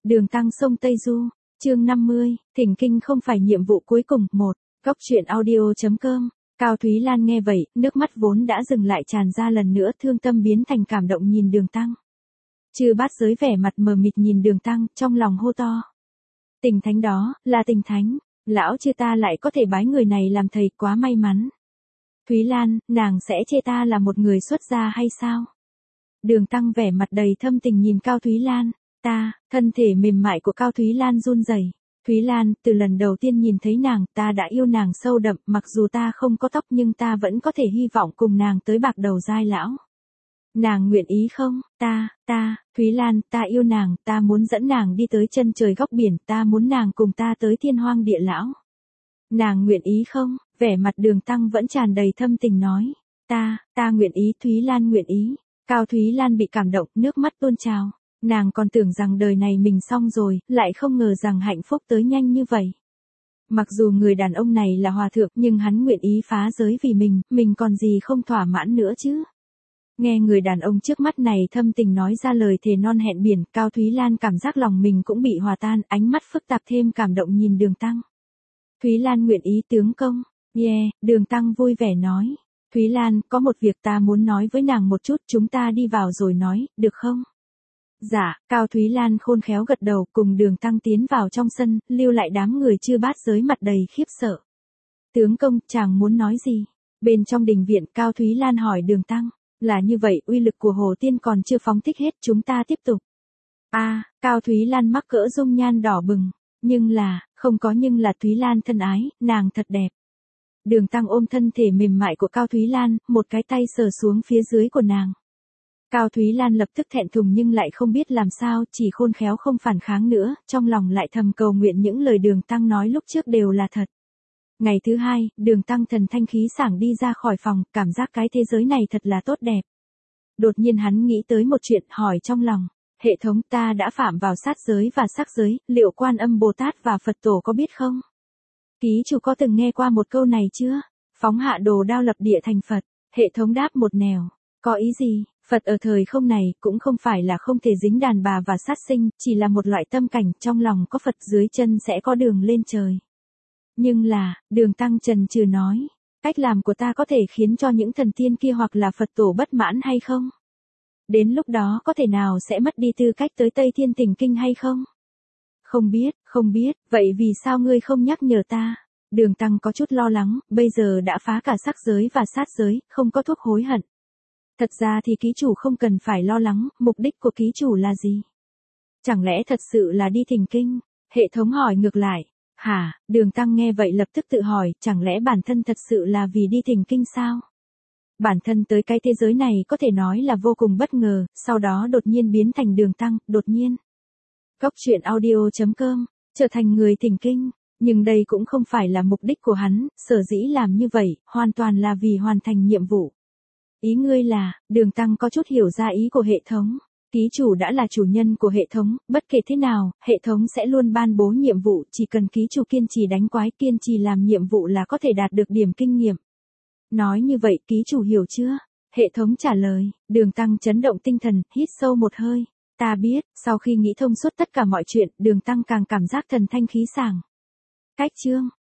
Đường Tăng sông Tây Du, chương 50, thỉnh kinh không phải nhiệm vụ cuối cùng. 1. Góc truyện audio.com. Cao Thúy Lan nghe vậy, nước mắt vốn đã dừng lại tràn ra lần nữa, thương tâm biến thành cảm động nhìn Đường Tăng. Chư Bát Giới vẻ mặt mờ mịt nhìn Đường Tăng, trong lòng hô to. Tình thánh đó, là tình thánh, lão chư ta lại có thể bái người này làm thầy, quá may mắn. Thúy Lan, nàng sẽ chê ta là một người xuất gia hay sao? Đường Tăng vẻ mặt đầy thâm tình nhìn Cao Thúy Lan. Thân thể mềm mại của Cao Thúy Lan run rẩy. Thúy Lan, từ lần đầu tiên nhìn thấy nàng, ta đã yêu nàng sâu đậm, mặc dù ta không có tóc nhưng ta vẫn có thể hy vọng cùng nàng tới bạc đầu giai lão. Nàng nguyện ý không? Thúy Lan, ta yêu nàng, ta muốn dẫn nàng đi tới chân trời góc biển, ta muốn nàng cùng ta tới thiên hoang địa lão. Nàng nguyện ý không? Vẻ mặt Đường Tăng vẫn tràn đầy thâm tình nói. Ta nguyện ý, Thúy Lan nguyện ý. Cao Thúy Lan bị cảm động, nước mắt tuôn trào. Nàng còn tưởng rằng đời này mình xong rồi, lại không ngờ rằng hạnh phúc tới nhanh như vậy. Mặc dù người đàn ông này là hòa thượng nhưng hắn nguyện ý phá giới vì mình còn gì không thỏa mãn nữa chứ. Nghe người đàn ông trước mắt này thâm tình nói ra lời thề non hẹn biển, Cao Thúy Lan cảm giác lòng mình cũng bị hòa tan, ánh mắt phức tạp thêm cảm động nhìn Đường Tăng. Thúy Lan nguyện ý tướng công. Đường Tăng vui vẻ nói. Thúy Lan, có một việc ta muốn nói với nàng một chút, chúng ta đi vào rồi nói, được không? Dạ, Cao Thúy Lan khôn khéo gật đầu, cùng Đường Tăng tiến vào trong sân, lưu lại đám người Chư Bát Giới mặt đầy khiếp sợ. Tướng công, chàng muốn nói gì? Bên trong đình viện, Cao Thúy Lan hỏi Đường Tăng. Là như vậy, uy lực của Hồ Tiên còn chưa phóng thích hết, chúng ta tiếp tục. Cao Thúy Lan mắc cỡ dung nhan đỏ bừng. Không có nhưng là Thúy Lan thân ái, nàng thật đẹp. Đường Tăng ôm thân thể mềm mại của Cao Thúy Lan, một cái tay sờ xuống phía dưới của nàng. Cao Thúy Lan lập tức thẹn thùng nhưng lại không biết làm sao, chỉ khôn khéo không phản kháng nữa, trong lòng lại thầm cầu nguyện những lời Đường Tăng nói lúc trước đều là thật. Ngày thứ hai, Đường Tăng thần thanh khí sảng đi ra khỏi phòng, cảm giác cái thế giới này thật là tốt đẹp. Đột nhiên hắn nghĩ tới một chuyện, hỏi trong lòng. Hệ thống, ta đã phạm vào sát giới và sắc giới, liệu Quan Âm Bồ Tát và Phật Tổ có biết không? Ký chủ có từng nghe qua một câu này chưa? Phóng hạ đồ đao lập địa thành Phật. Hệ thống đáp một nẻo. Có ý gì? Phật ở thời không này cũng không phải là không thể dính đàn bà và sát sinh, chỉ là một loại tâm cảnh, trong lòng có Phật dưới chân sẽ có đường lên trời. Nhưng là, Đường Tăng chần chừ nói, cách làm của ta có thể khiến cho những thần tiên kia hoặc là Phật Tổ bất mãn hay không? Đến lúc đó có thể nào sẽ mất đi tư cách tới Tây Thiên Thỉnh Kinh hay không? Không biết, vậy vì sao ngươi không nhắc nhở ta? Đường Tăng có chút lo lắng, bây giờ đã phá cả sắc giới và sát giới, không có thuốc hối hận. Thật ra thì ký chủ không cần phải lo lắng, mục đích của ký chủ là gì? Chẳng lẽ thật sự là đi thỉnh kinh? Hệ thống hỏi ngược lại. Hả? Đường Tăng nghe vậy lập tức tự hỏi, chẳng lẽ bản thân thật sự là vì đi thỉnh kinh sao? Bản thân tới cái thế giới này có thể nói là vô cùng bất ngờ, sau đó đột nhiên biến thành Đường Tăng, đột nhiên. Góc truyện audio.com, trở thành người thỉnh kinh, nhưng đây cũng không phải là mục đích của hắn, sở dĩ làm như vậy, hoàn toàn là vì hoàn thành nhiệm vụ. Ý ngươi là, Đường Tăng có chút hiểu ra ý của hệ thống. Ký chủ đã là chủ nhân của hệ thống, bất kể thế nào, hệ thống sẽ luôn ban bố nhiệm vụ, chỉ cần ký chủ kiên trì đánh quái, kiên trì làm nhiệm vụ là có thể đạt được điểm kinh nghiệm. Nói như vậy, ký chủ hiểu chưa? Hệ thống trả lời. Đường Tăng chấn động tinh thần, hít sâu một hơi. Ta biết, sau khi nghĩ thông suốt tất cả mọi chuyện, Đường Tăng càng cảm giác thần thanh khí sảng. Cách chương.